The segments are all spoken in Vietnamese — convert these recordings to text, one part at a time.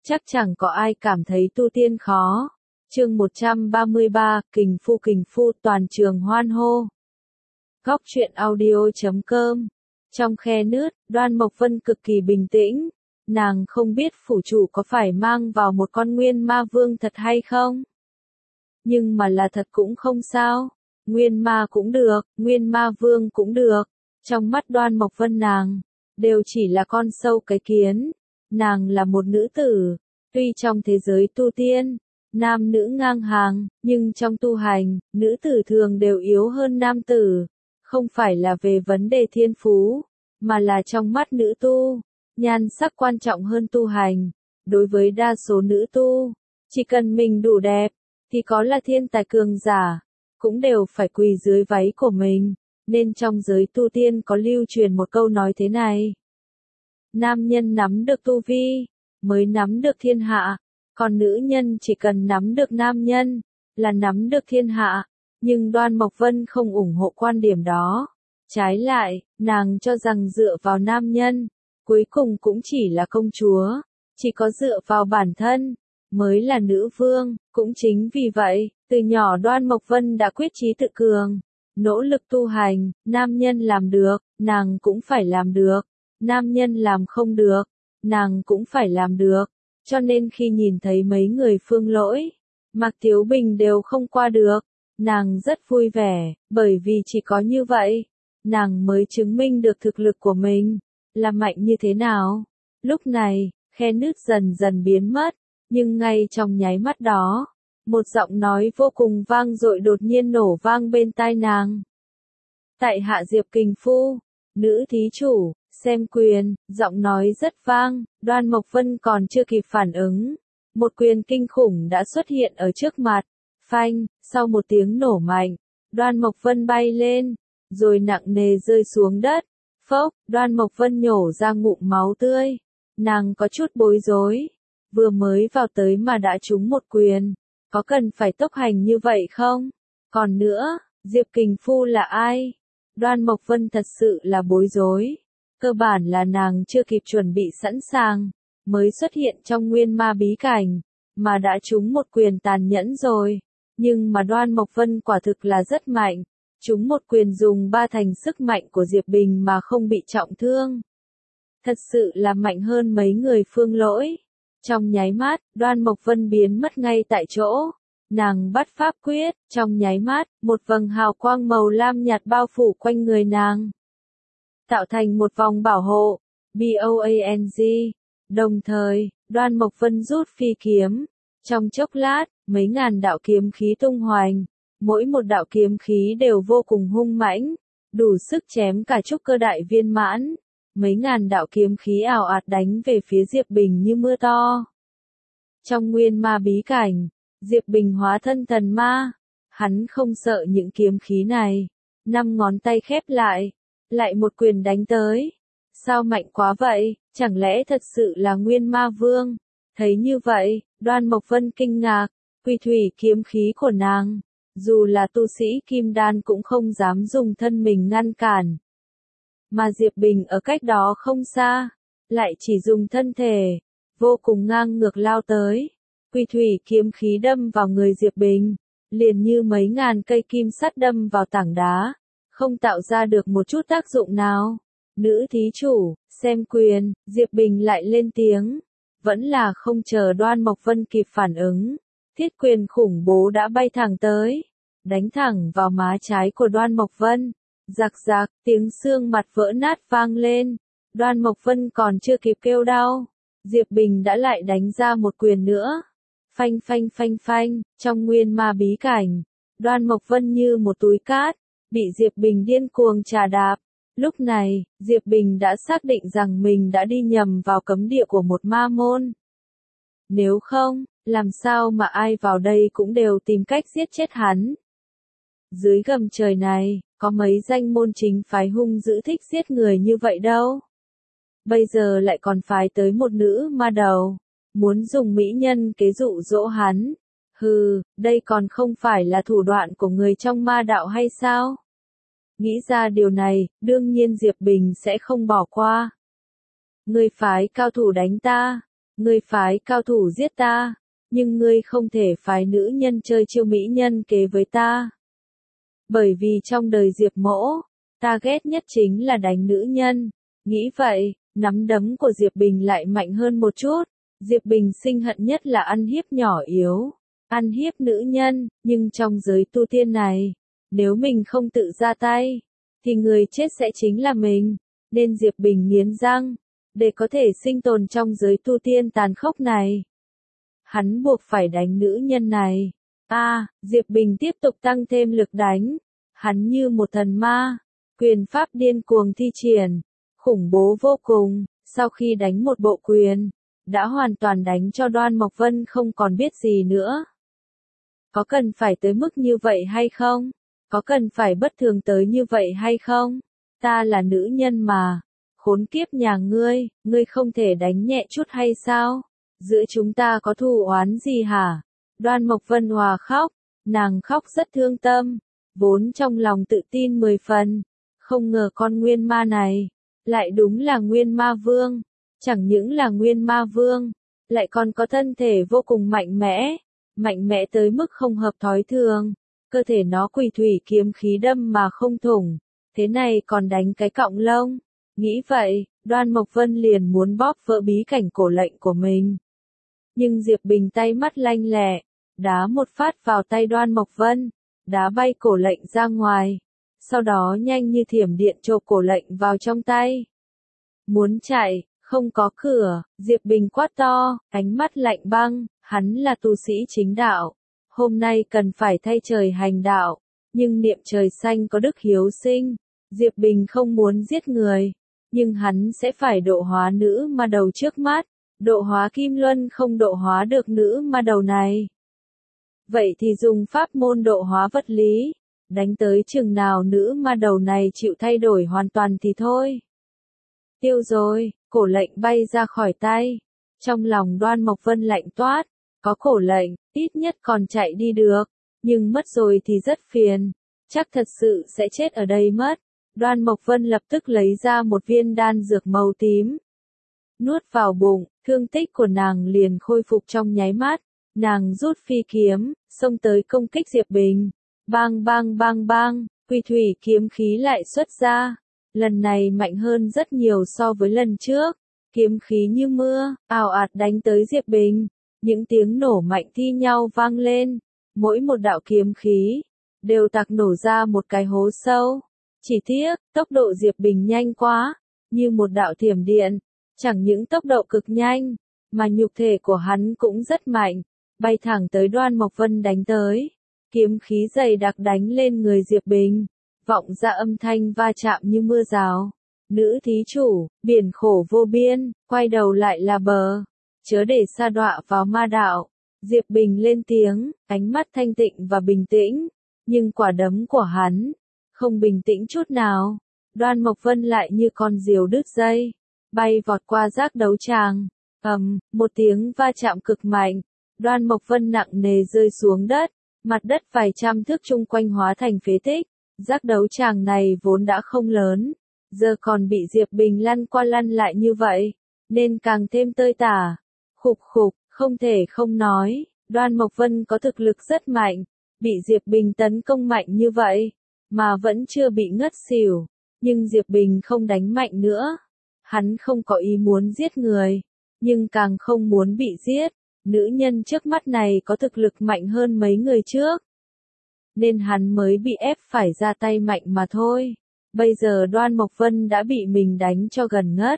chắc chẳng có ai cảm thấy tu tiên khó. Chương 133, kình phu toàn trường hoan hô. Góc truyện audio.com. Trong khe nứt, Đoan Mộc Vân cực kỳ bình tĩnh. Nàng không biết phủ chủ có phải mang vào một con nguyên ma vương thật hay không. Nhưng mà là thật cũng không sao. Nguyên ma cũng được, nguyên ma vương cũng được. Trong mắt Đoan Mộc Vân nàng, đều chỉ là con sâu cái kiến. Nàng là một nữ tử. Tuy trong thế giới tu tiên, nam nữ ngang hàng, nhưng trong tu hành, nữ tử thường đều yếu hơn nam tử. Không phải là về vấn đề thiên phú, mà là trong mắt nữ tu, nhan sắc quan trọng hơn tu hành. Đối với đa số nữ tu, chỉ cần mình đủ đẹp, thì có là thiên tài cường giả, cũng đều phải quỳ dưới váy của mình. Nên trong giới tu tiên có lưu truyền một câu nói thế này. Nam nhân nắm được tu vi, mới nắm được thiên hạ. Còn nữ nhân chỉ cần nắm được nam nhân, là nắm được thiên hạ. Nhưng Đoan Mộc Vân không ủng hộ quan điểm đó. Trái lại, nàng cho rằng dựa vào nam nhân, cuối cùng cũng chỉ là công chúa. Chỉ có dựa vào bản thân, mới là nữ vương. Cũng chính vì vậy, từ nhỏ Đoan Mộc Vân đã quyết chí tự cường. Nỗ lực tu hành, nam nhân làm được, nàng cũng phải làm được. Nam nhân làm không được, nàng cũng phải làm được. Cho nên khi nhìn thấy mấy người Phương Lỗi, Mạc Tiếu Bình đều không qua được, nàng rất vui vẻ, bởi vì chỉ có như vậy, nàng mới chứng minh được thực lực của mình, là mạnh như thế nào. Lúc này, khe nứt dần dần biến mất, nhưng ngay trong nháy mắt đó, một giọng nói vô cùng vang dội đột nhiên nổ vang bên tai nàng. Tại hạ Diệp Kình Phu, nữ thí chủ, xem quyền, giọng nói rất vang, Đoan Mộc Vân còn chưa kịp phản ứng. Một quyền kinh khủng đã xuất hiện ở trước mặt, phanh, sau một tiếng nổ mạnh, Đoan Mộc Vân bay lên, rồi nặng nề rơi xuống đất, phốc, Đoan Mộc Vân nhổ ra ngụm máu tươi, nàng có chút bối rối, vừa mới vào tới mà đã trúng một quyền, có cần phải tốc hành như vậy không? Còn nữa, Diệp Kình Phu là ai? Đoan Mộc Vân thật sự là bối rối. Cơ bản là nàng chưa kịp chuẩn bị sẵn sàng, mới xuất hiện trong nguyên ma bí cảnh, mà đã trúng một quyền tàn nhẫn rồi. Nhưng mà Đoan Mộc Vân quả thực là rất mạnh, trúng một quyền dùng 3/10 sức mạnh của Diệp Bình mà không bị trọng thương. Thật sự là mạnh hơn mấy người Phương Lỗi. Trong nháy mắt, Đoan Mộc Vân biến mất ngay tại chỗ. Nàng bắt pháp quyết, trong nháy mắt, một vầng hào quang màu lam nhạt bao phủ quanh người nàng, tạo thành một vòng bảo hộ, BOANG. Đồng thời, Đoan Mộc Vân rút phi kiếm. Trong chốc lát, mấy ngàn đạo kiếm khí tung hoành, mỗi một đạo kiếm khí đều vô cùng hung mãnh, đủ sức chém cả trúc cơ đại viên mãn. Mấy ngàn đạo kiếm khí ào ạt đánh về phía Diệp Bình như mưa to. Trong nguyên ma bí cảnh, Diệp Bình hóa thân thần ma, hắn không sợ những kiếm khí này, 5 ngón tay khép lại một quyền đánh tới. Sao mạnh quá vậy, chẳng lẽ thật sự là nguyên ma vương? Thấy như vậy, Đoan Mộc Vân kinh ngạc, quỷ thủy kiếm khí của nàng, dù là tu sĩ kim đan cũng không dám dùng thân mình ngăn cản. Mà Diệp Bình ở cách đó không xa, lại chỉ dùng thân thể, vô cùng ngang ngược lao tới. Quỷ thủy kiếm khí đâm vào người Diệp Bình, liền như mấy ngàn cây kim sắt đâm vào tảng đá, không tạo ra được một chút tác dụng nào. Nữ thí chủ, xem quyền, Diệp Bình lại lên tiếng. Vẫn là không chờ Đoan Mộc Vân kịp phản ứng. Thiết quyền khủng bố đã bay thẳng tới, đánh thẳng vào má trái của Đoan Mộc Vân. Rạc rạc, tiếng xương mặt vỡ nát vang lên. Đoan Mộc Vân còn chưa kịp kêu đau, Diệp Bình đã lại đánh ra một quyền nữa. Phanh phanh phanh phanh, trong nguyên ma bí cảnh, Đoan Mộc Vân như một túi cát, bị Diệp Bình điên cuồng trà đạp. Lúc này, Diệp Bình đã xác định rằng mình đã đi nhầm vào cấm địa của một ma môn. Nếu không, làm sao mà ai vào đây cũng đều tìm cách giết chết hắn. Dưới gầm trời này, có mấy danh môn chính phái hung dữ thích giết người như vậy đâu. Bây giờ lại còn phái tới một nữ ma đầu, muốn dùng mỹ nhân kế dụ dỗ hắn. Hừ, đây còn không phải là thủ đoạn của người trong ma đạo hay sao? Nghĩ ra điều này, đương nhiên Diệp Bình sẽ không bỏ qua. Ngươi phái cao thủ đánh ta, Ngươi phái cao thủ giết ta, nhưng ngươi không thể phái nữ nhân chơi chiêu mỹ nhân kế với ta. Bởi vì trong đời Diệp Mỗ, ta ghét nhất chính là đánh nữ nhân. Nghĩ vậy, nắm đấm của Diệp Bình lại mạnh hơn một chút. Diệp Bình sinh hận nhất là ăn hiếp nhỏ yếu, ăn hiếp nữ nhân, nhưng trong giới tu tiên này, nếu mình không tự ra tay, thì người chết sẽ chính là mình. Nên Diệp Bình nghiến răng, để có thể sinh tồn trong giới tu tiên tàn khốc này. Hắn buộc phải đánh nữ nhân này. Diệp Bình tiếp tục tăng thêm lực đánh. Hắn như một thần ma, quyền pháp điên cuồng thi triển, khủng bố vô cùng. Sau khi đánh một bộ quyền, đã hoàn toàn đánh cho Đoan Mộc Vân không còn biết gì nữa. Có cần phải tới mức như vậy hay không? Có cần phải bất thường tới như vậy hay không? Ta là nữ nhân mà. Khốn kiếp nhà ngươi không thể đánh nhẹ chút hay sao? Giữa chúng ta có thù oán gì hả? Đoan Mộc Vân hòa khóc, nàng khóc rất thương tâm, vốn trong lòng tự tin 10 phần, không ngờ con nguyên ma này, lại đúng là nguyên ma vương, chẳng những là nguyên ma vương, lại còn có thân thể vô cùng mạnh mẽ tới mức không hợp thói thường, cơ thể nó quỷ thủy kiếm khí đâm mà không thủng, thế này còn đánh cái cọng lông. Nghĩ vậy, Đoan Mộc Vân liền muốn bóp vỡ bí cảnh cổ lệnh của mình. Nhưng Diệp Bình tay mắt lanh lẹ, đá một phát vào tay Đoan Mộc Vân, đá bay cổ lệnh ra ngoài, sau đó nhanh như thiểm điện chộp cổ lệnh vào trong tay. Muốn chạy, không có cửa, Diệp Bình quát to, ánh mắt lạnh băng, hắn là tu sĩ chính đạo, hôm nay cần phải thay trời hành đạo, nhưng niệm trời xanh có đức hiếu sinh, Diệp Bình không muốn giết người, nhưng hắn sẽ phải độ hóa nữ ma đầu trước mắt, độ hóa Kim Luân không độ hóa được nữ ma đầu này. Vậy thì dùng pháp môn độ hóa vật lý, đánh tới chừng nào nữ ma đầu này chịu thay đổi hoàn toàn thì thôi. Tiêu rồi, cổ lệnh bay ra khỏi tay, trong lòng Đoan Mộc Vân lạnh toát, có cổ lệnh, ít nhất còn chạy đi được, nhưng mất rồi thì rất phiền, chắc thật sự sẽ chết ở đây mất. Đoan Mộc Vân lập tức lấy ra một viên đan dược màu tím, nuốt vào bụng, thương tích của nàng liền khôi phục trong nháy mắt, nàng rút phi kiếm, xông tới công kích Diệp Bình, bang bang bang bang, quỷ thủy kiếm khí lại xuất ra, lần này mạnh hơn rất nhiều so với lần trước, kiếm khí như mưa, ào ạt đánh tới Diệp Bình, những tiếng nổ mạnh thi nhau vang lên, mỗi một đạo kiếm khí, đều tạc nổ ra một cái hố sâu. Chỉ tiếc, tốc độ Diệp Bình nhanh quá, như một đạo thiểm điện, chẳng những tốc độ cực nhanh, mà nhục thể của hắn cũng rất mạnh, bay thẳng tới Đoan Mộc Vân đánh tới, kiếm khí dày đặc đánh lên người Diệp Bình, vọng ra âm thanh va chạm như mưa rào. Nữ thí chủ, biển khổ vô biên, quay đầu lại là bờ, chớ để sa đọa vào ma đạo. Diệp Bình lên tiếng, ánh mắt thanh tịnh và bình tĩnh, nhưng quả đấm của hắn không bình tĩnh chút nào. Đoan Mộc Vân lại như con diều đứt dây, bay vọt qua giác đấu tràng, một tiếng va chạm cực mạnh, Đoan Mộc Vân nặng nề rơi xuống đất, mặt đất vài trăm thước chung quanh hóa thành phế tích. Giác đấu tràng này vốn đã không lớn, giờ còn bị Diệp Bình lăn qua lăn lại như vậy, nên càng thêm tơi tả. Khục khục, không thể không nói, Đoan Mộc Vân có thực lực rất mạnh, bị Diệp Bình tấn công mạnh như vậy, mà vẫn chưa bị ngất xỉu, nhưng Diệp Bình không đánh mạnh nữa. Hắn không có ý muốn giết người, nhưng càng không muốn bị giết. Nữ nhân trước mắt này có thực lực mạnh hơn mấy người trước, nên hắn mới bị ép phải ra tay mạnh mà thôi. Bây giờ Đoan Mộc Vân đã bị mình đánh cho gần ngất.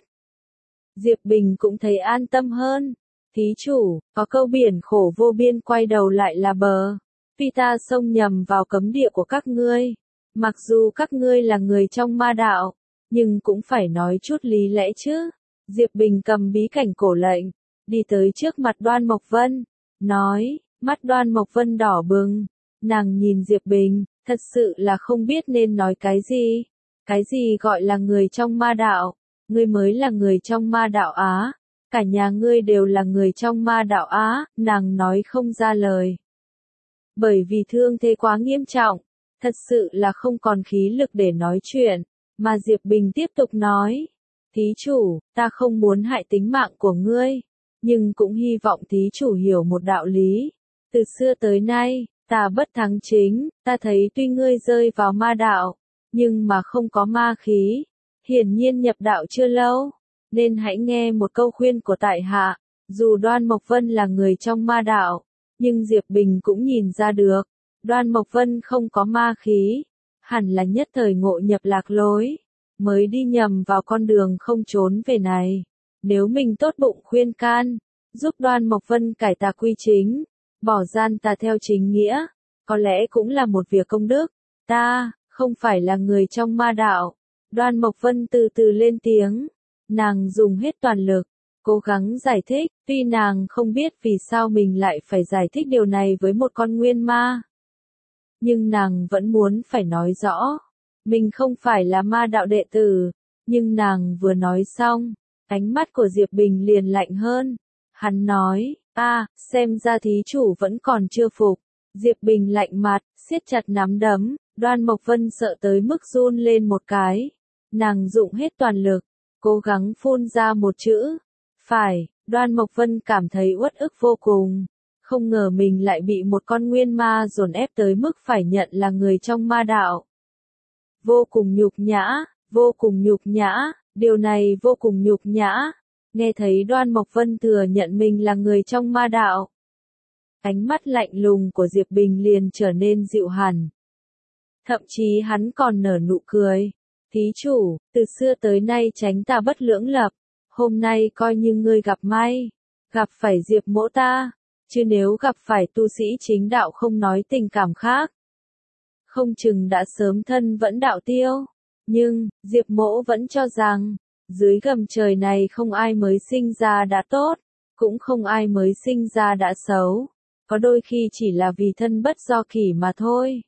Diệp Bình cũng thấy an tâm hơn. Thí chủ, có câu biển khổ vô biên quay đầu lại là bờ. Vì ta xông nhầm vào cấm địa của các ngươi. Mặc dù các ngươi là người trong ma đạo, nhưng cũng phải nói chút lý lẽ chứ. Diệp Bình cầm bí cảnh cổ lệnh, đi tới trước mặt Đoan Mộc Vân, nói, mắt Đoan Mộc Vân đỏ bừng. Nàng nhìn Diệp Bình, thật sự là không biết nên nói cái gì. Cái gì gọi là người trong ma đạo? Ngươi mới là người trong ma đạo á. Cả nhà ngươi đều là người trong ma đạo á. Nàng nói không ra lời. Bởi vì thương thế quá nghiêm trọng, thật sự là không còn khí lực để nói chuyện. Mà Diệp Bình tiếp tục nói, thí chủ, ta không muốn hại tính mạng của ngươi, nhưng cũng hy vọng thí chủ hiểu một đạo lý. Từ xưa tới nay, ta bất thắng chính, ta thấy tuy ngươi rơi vào ma đạo, nhưng mà không có ma khí, hiển nhiên nhập đạo chưa lâu, nên hãy nghe một câu khuyên của tại hạ, dù Đoan Mộc Vân là người trong ma đạo, nhưng Diệp Bình cũng nhìn ra được, Đoan Mộc Vân không có ma khí, hẳn là nhất thời ngộ nhập lạc lối, mới đi nhầm vào con đường không trốn về này. Nếu mình tốt bụng khuyên can, giúp Đoan Mộc Vân cải tà quy chính, bỏ gian tà theo chính nghĩa, có lẽ cũng là một việc công đức. Ta, không phải là người trong ma đạo. Đoan Mộc Vân từ từ lên tiếng, nàng dùng hết toàn lực, cố gắng giải thích, tuy nàng không biết vì sao mình lại phải giải thích điều này với một con nguyên ma. Nhưng nàng vẫn muốn phải nói rõ, mình không phải là ma đạo đệ tử, nhưng nàng vừa nói xong, ánh mắt của Diệp Bình liền lạnh hơn. Hắn nói, xem ra thí chủ vẫn còn chưa phục. Diệp Bình lạnh mặt, siết chặt nắm đấm, Đoan Mộc Vân sợ tới mức run lên một cái. Nàng dụng hết toàn lực, cố gắng phun ra một chữ. Phải, Đoan Mộc Vân cảm thấy uất ức vô cùng. Không ngờ mình lại bị một con nguyên ma dồn ép tới mức phải nhận là người trong ma đạo. Vô cùng nhục nhã, vô cùng nhục nhã, điều này vô cùng nhục nhã. Nghe thấy Đoan Mộc Vân thừa nhận mình là người trong ma đạo. Ánh mắt lạnh lùng của Diệp Bình liền trở nên dịu hẳn. Thậm chí hắn còn nở nụ cười. Thí chủ, từ xưa tới nay tránh ta bất lưỡng lập. Hôm nay coi như ngươi gặp may. Gặp phải Diệp mỗ ta. Chứ nếu gặp phải tu sĩ chính đạo không nói tình cảm khác. Không chừng đã sớm thân vẫn đạo tiêu. Nhưng, Diệp mỗ vẫn cho rằng, dưới gầm trời này không ai mới sinh ra đã tốt, cũng không ai mới sinh ra đã xấu. Có đôi khi chỉ là vì thân bất do kỷ mà thôi.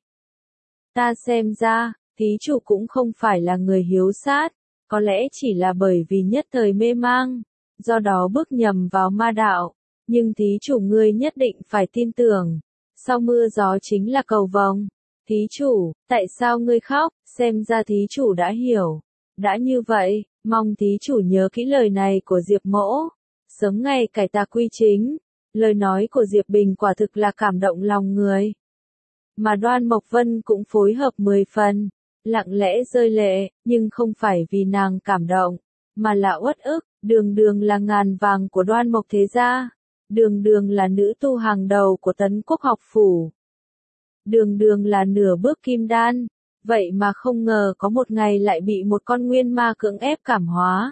Ta xem ra, thí chủ cũng không phải là người hiếu sát, có lẽ chỉ là bởi vì nhất thời mê mang, do đó bước nhầm vào ma đạo. Nhưng thí chủ ngươi nhất định phải tin tưởng, sau mưa gió chính là cầu vồng. Thí chủ, tại sao ngươi khóc, xem ra thí chủ đã hiểu. Đã như vậy, mong thí chủ nhớ kỹ lời này của Diệp mỗ, sớm ngày cải tà quy chính. Lời nói của Diệp Bình quả thực là cảm động lòng người. Mà Đoan Mộc Vân cũng phối hợp 10 phần, lặng lẽ rơi lệ, nhưng không phải vì nàng cảm động, mà là uất ức, đường đường là ngàn vàng của Đoan Mộc thế gia, đường đường là nữ tu hàng đầu của Tấn Quốc học phủ, đường đường là nửa bước kim đan, vậy mà không ngờ có một ngày lại bị một con nguyên ma cưỡng ép cảm hóa.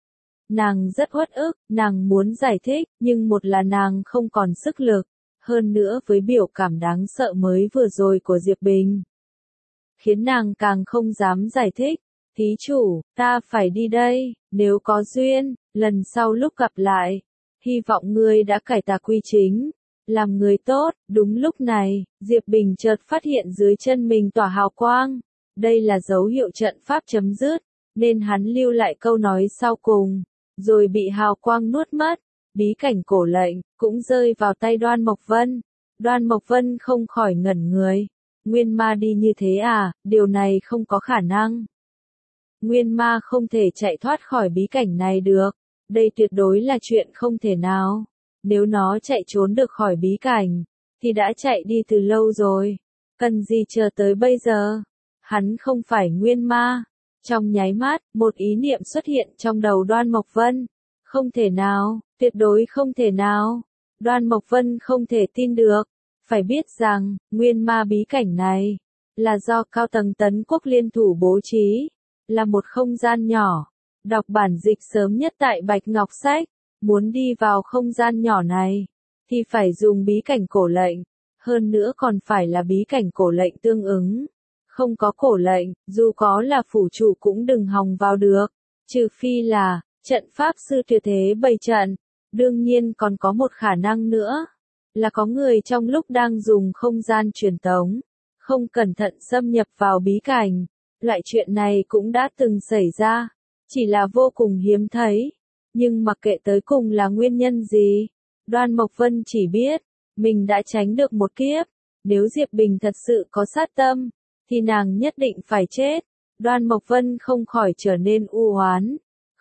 Nàng rất uất ức, nàng muốn giải thích, nhưng một là nàng không còn sức lực, hơn nữa với biểu cảm đáng sợ mới vừa rồi của Diệp Bình, khiến nàng càng không dám giải thích. Thí chủ, ta phải đi đây, nếu có duyên, lần sau lúc gặp lại, hy vọng ngươi đã cải tà quy chính, làm người tốt. Đúng lúc này, Diệp Bình chợt phát hiện dưới chân mình tỏa hào quang, đây là dấu hiệu trận pháp chấm dứt, nên hắn lưu lại câu nói sau cùng, rồi bị hào quang nuốt mất. Bí cảnh cổ lệnh, cũng rơi vào tay Đoan Mộc Vân. Đoan Mộc Vân không khỏi ngẩn người. Nguyên ma đi như thế à, điều này không có khả năng. Nguyên ma không thể chạy thoát khỏi bí cảnh này được. Đây tuyệt đối là chuyện không thể nào. Nếu nó chạy trốn được khỏi bí cảnh, thì đã chạy đi từ lâu rồi. Cần gì chờ tới bây giờ? Hắn không phải nguyên ma. Trong nháy mắt, một ý niệm xuất hiện trong đầu Đoan Mộc Vân. Không thể nào, tuyệt đối không thể nào. Đoan Mộc Vân không thể tin được. Phải biết rằng, nguyên ma bí cảnh này, là do cao tầng Tấn Quốc liên thủ bố trí, là một không gian nhỏ. Đọc bản dịch sớm nhất tại Bạch Ngọc Sách, muốn đi vào không gian nhỏ này, thì phải dùng bí cảnh cổ lệnh, hơn nữa còn phải là bí cảnh cổ lệnh tương ứng. Không có cổ lệnh, dù có là phủ chủ cũng đừng hòng vào được, trừ phi là trận pháp sư tuyệt thế bày trận. Đương nhiên còn có một khả năng nữa, là có người trong lúc đang dùng không gian truyền tống, không cẩn thận xâm nhập vào bí cảnh. Loại chuyện này cũng đã từng xảy ra, chỉ là vô cùng hiếm thấy. Nhưng mặc kệ tới cùng là nguyên nhân gì, Đoan Mộc Vân chỉ biết, mình đã tránh được một kiếp. Nếu Diệp Bình thật sự có sát tâm, thì nàng nhất định phải chết. Đoan Mộc Vân không khỏi trở nên u oán.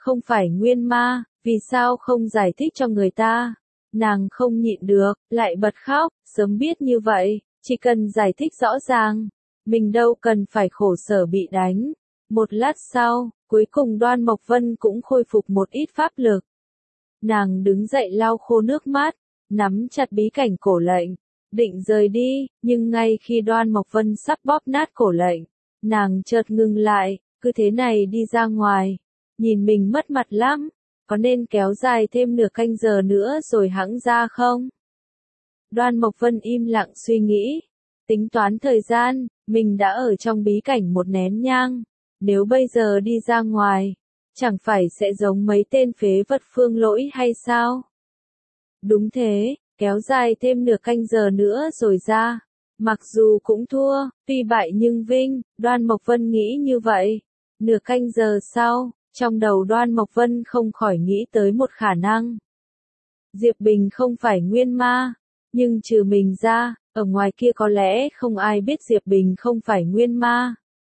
không phải nguyên ma, vì sao không giải thích cho người ta? Nàng không nhịn được, lại bật khóc, sớm biết như vậy, chỉ cần giải thích rõ ràng, mình đâu cần phải khổ sở bị đánh. Một lát sau, cuối cùng Đoan Mộc Vân cũng khôi phục một ít pháp lực. Nàng đứng dậy lau khô nước mắt, nắm chặt bí cảnh cổ lệnh, định rời đi, nhưng ngay khi Đoan Mộc Vân sắp bóp nát cổ lệnh, nàng chợt ngừng lại, cứ thế này đi ra ngoài, nhìn mình mất mặt lắm, có nên kéo dài thêm nửa canh giờ nữa rồi hẵng ra không? Đoan Mộc Vân im lặng suy nghĩ, tính toán thời gian, mình đã ở trong bí cảnh một nén nhang, nếu bây giờ đi ra ngoài, chẳng phải sẽ giống mấy tên phế vật Phương Lỗi hay sao? Đúng thế, kéo dài thêm nửa canh giờ nữa rồi ra. Mặc dù cũng thua, tuy bại nhưng vinh, Đoan Mộc Vân nghĩ như vậy. Nửa canh giờ sau, trong đầu Đoan Mộc Vân không khỏi nghĩ tới một khả năng. Diệp Bình không phải nguyên ma, nhưng trừ mình ra, ở ngoài kia có lẽ không ai biết Diệp Bình không phải nguyên ma.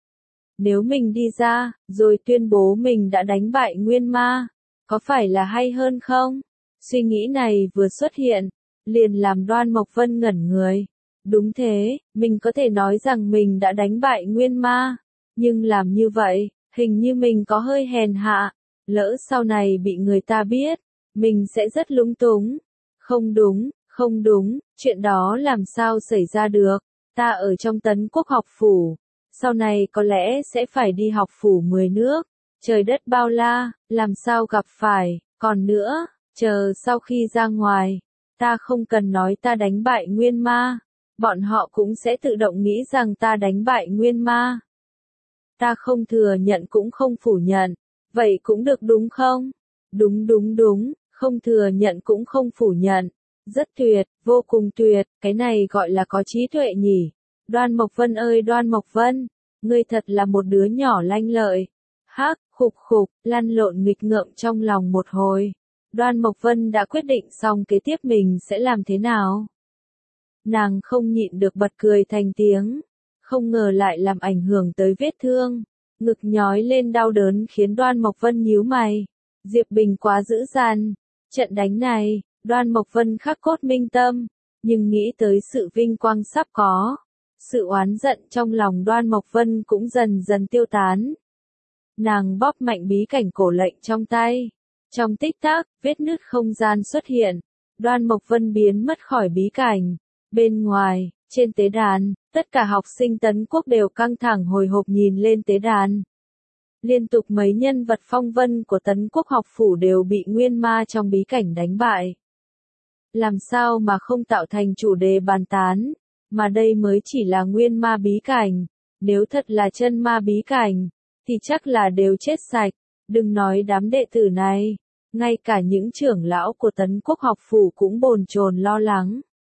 Nếu mình đi ra, rồi tuyên bố mình đã đánh bại nguyên ma, có phải là hay hơn không? Suy nghĩ này vừa xuất hiện, liền làm Đoan Mộc Vân ngẩn người. Đúng thế, mình có thể nói rằng mình đã đánh bại nguyên ma, nhưng làm như vậy, hình như mình có hơi hèn hạ, lỡ sau này bị người ta biết, mình sẽ rất lúng túng. Không đúng, không đúng, chuyện đó làm sao xảy ra được, ta ở trong Tấn Quốc học phủ, sau này có lẽ sẽ phải đi học phủ 10 nước, trời đất bao la, làm sao gặp phải, còn nữa, chờ sau khi ra ngoài, ta không cần nói ta đánh bại nguyên ma, bọn họ cũng sẽ tự động nghĩ rằng ta đánh bại nguyên ma. Ta không thừa nhận cũng không phủ nhận, vậy cũng được đúng không? Đúng đúng đúng, không thừa nhận cũng không phủ nhận. Rất tuyệt, vô cùng tuyệt, cái này gọi là có trí tuệ nhỉ. Đoan Mộc Vân ơi Đoan Mộc Vân, ngươi thật là một đứa nhỏ lanh lợi. Hắc, khục khục, lăn lộn nghịch ngợm trong lòng một hồi. Đoan Mộc Vân đã quyết định xong kế tiếp mình sẽ làm thế nào. Nàng không nhịn được bật cười thành tiếng, không ngờ lại làm ảnh hưởng tới vết thương, ngực nhói lên đau đớn khiến Đoan Mộc Vân nhíu mày. Diệp Bình quá dữ dằn, trận đánh này, Đoan Mộc Vân khắc cốt minh tâm, nhưng nghĩ tới sự vinh quang sắp có, sự oán giận trong lòng Đoan Mộc Vân cũng dần dần tiêu tán. Nàng bóp mạnh bí cảnh cổ lệnh trong tay, trong tích tắc, vết nứt không gian xuất hiện, Đoan Mộc Vân biến mất khỏi bí cảnh. Bên ngoài, trên tế đàn, tất cả học sinh Tấn Quốc đều căng thẳng hồi hộp nhìn lên tế đàn. Liên tục mấy nhân vật phong vân của Tấn Quốc học phủ đều bị nguyên ma trong bí cảnh đánh bại. Làm sao mà không tạo thành chủ đề bàn tán, mà đây mới chỉ là nguyên ma bí cảnh, nếu thật là chân ma bí cảnh, thì chắc là đều chết sạch, đừng nói đám đệ tử này, ngay cả những trưởng lão của Tấn Quốc học phủ cũng bồn chồn lo lắng.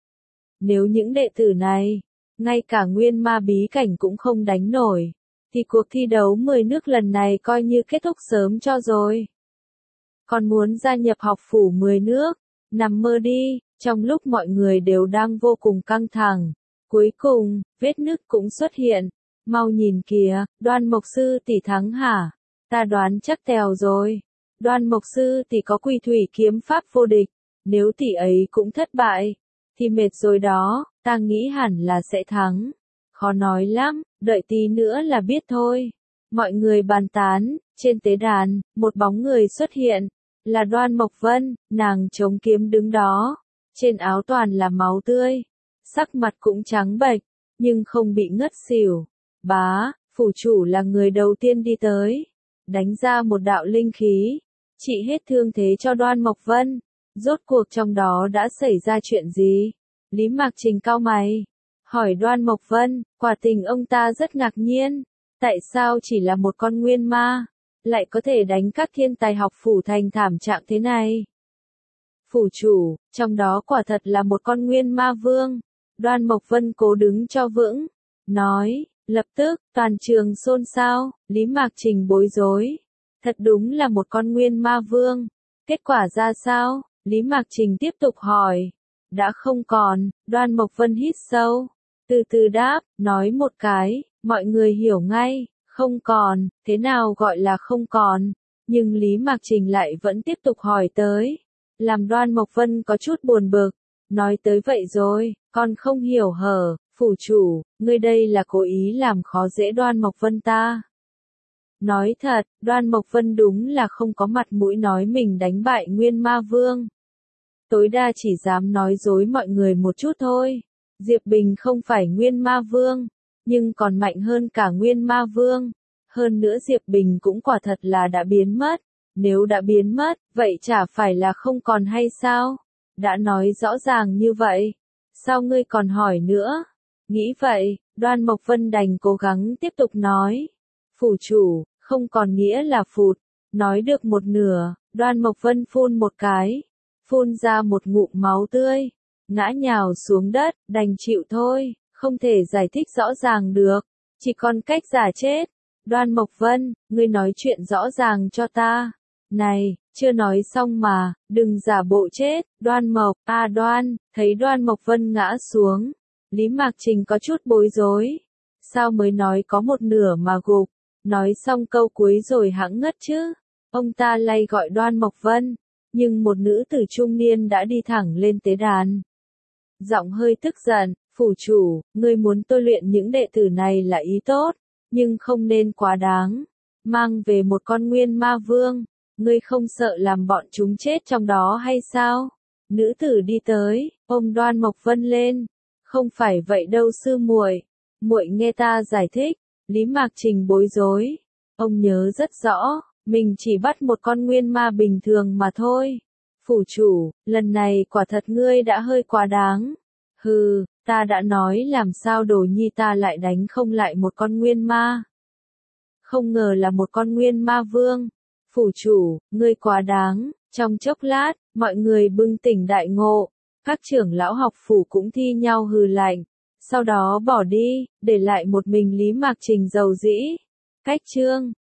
Nếu những đệ tử này, ngay cả nguyên ma bí cảnh cũng không đánh nổi, thì cuộc thi đấu 10 nước lần này coi như kết thúc sớm cho rồi. Còn muốn gia nhập học phủ 10 nước, nằm mơ đi, trong lúc mọi người đều đang vô cùng căng thẳng. Cuối cùng, vết nứt cũng xuất hiện. Mau nhìn kìa, Đoan Mộc sư tỷ thắng hả? Ta đoán chắc tèo rồi. Đoan Mộc sư tỷ có Quỳ Thủy kiếm pháp vô địch, nếu tỷ ấy cũng thất bại, thì mệt rồi đó, ta nghĩ hẳn là sẽ thắng. Khó nói lắm, đợi tí nữa là biết thôi. Mọi người bàn tán, trên tế đàn, một bóng người xuất hiện, là Đoan Mộc Vân, nàng chống kiếm đứng đó, trên áo toàn là máu tươi, sắc mặt cũng trắng bệch, nhưng không bị ngất xỉu. Bá, phủ chủ là người đầu tiên đi tới, đánh ra một đạo linh khí, trị hết thương thế cho Đoan Mộc Vân. Rốt cuộc trong đó đã xảy ra chuyện gì? Lý Mạc Trình cau mày, hỏi Đoan Mộc Vân, quả tình ông ta rất ngạc nhiên, tại sao chỉ là một con nguyên ma, lại có thể đánh các thiên tài học phủ thành thảm trạng thế này? Phủ chủ, trong đó quả thật là một con nguyên ma vương. Đoan Mộc Vân cố đứng cho vững, nói, lập tức, toàn trường xôn xao, Lý Mạc Trình bối rối. Thật đúng là một con nguyên ma vương. Kết quả ra sao? Lý Mạc Trình tiếp tục hỏi. Đã không còn, Đoan Mộc Vân hít sâu, từ từ đáp, nói một cái, mọi người hiểu ngay, không còn, thế nào gọi là không còn? Nhưng Lý Mạc Trình lại vẫn tiếp tục hỏi tới. Làm Đoan Mộc Vân có chút buồn bực. Nói tới vậy rồi, con không hiểu hở, phủ chủ, ngươi đây là cố ý làm khó dễ Đoan Mộc Vân ta. Nói thật, Đoan Mộc Vân đúng là không có mặt mũi nói mình đánh bại Nguyên Ma Vương. Tối đa chỉ dám nói dối mọi người một chút thôi. Diệp Bình không phải Nguyên Ma Vương, nhưng còn mạnh hơn cả Nguyên Ma Vương. Hơn nữa Diệp Bình cũng quả thật là đã biến mất. Nếu đã biến mất, vậy chả phải là không còn hay sao? Đã nói rõ ràng như vậy. Sao ngươi còn hỏi nữa? Nghĩ vậy, Đoan Mộc Vân đành cố gắng tiếp tục nói. Phủ chủ, không còn nghĩa là phụt. Nói được một nửa, Đoan Mộc Vân phun một cái. Phun ra một ngụm máu tươi. Ngã nhào xuống đất, đành chịu thôi, không thể giải thích rõ ràng được. Chỉ còn cách giả chết. Đoan Mộc Vân, ngươi nói chuyện rõ ràng cho ta. Này, chưa nói xong mà, đừng giả bộ chết. Đoan Mộc, Đoan, thấy Đoan Mộc Vân ngã xuống. Lý Mạc Trình có chút bối rối. Sao mới nói có một nửa mà gục. Nói xong câu cuối rồi hãng ngất chứ. Ông ta lay gọi Đoan Mộc Vân. Nhưng một nữ tử trung niên đã đi thẳng lên tế đàn. Giọng hơi tức giận, phủ chủ, ngươi muốn tôi luyện những đệ tử này là ý tốt, nhưng không nên quá đáng. Mang về một con Nguyên Ma Vương, ngươi không sợ làm bọn chúng chết trong đó hay sao? Nữ tử đi tới, ôm Đoan Mộc Vân lên. Không phải vậy đâu sư muội, muội nghe ta giải thích. Lý Mạc Trình bối rối. Ông nhớ rất rõ, mình chỉ bắt một con nguyên ma bình thường mà thôi. Phủ chủ, lần này quả thật ngươi đã hơi quá đáng. Hừ, ta đã nói làm sao đồ nhi ta lại đánh không lại một con nguyên ma. Không ngờ là một con nguyên ma vương. Phủ chủ, ngươi quá đáng. Trong chốc lát, mọi người bừng tỉnh đại ngộ. Các trưởng lão học phủ cũng thi nhau hừ lạnh. Sau đó bỏ đi, để lại một mình Lý Mạc Trình rầu rĩ. Cách chương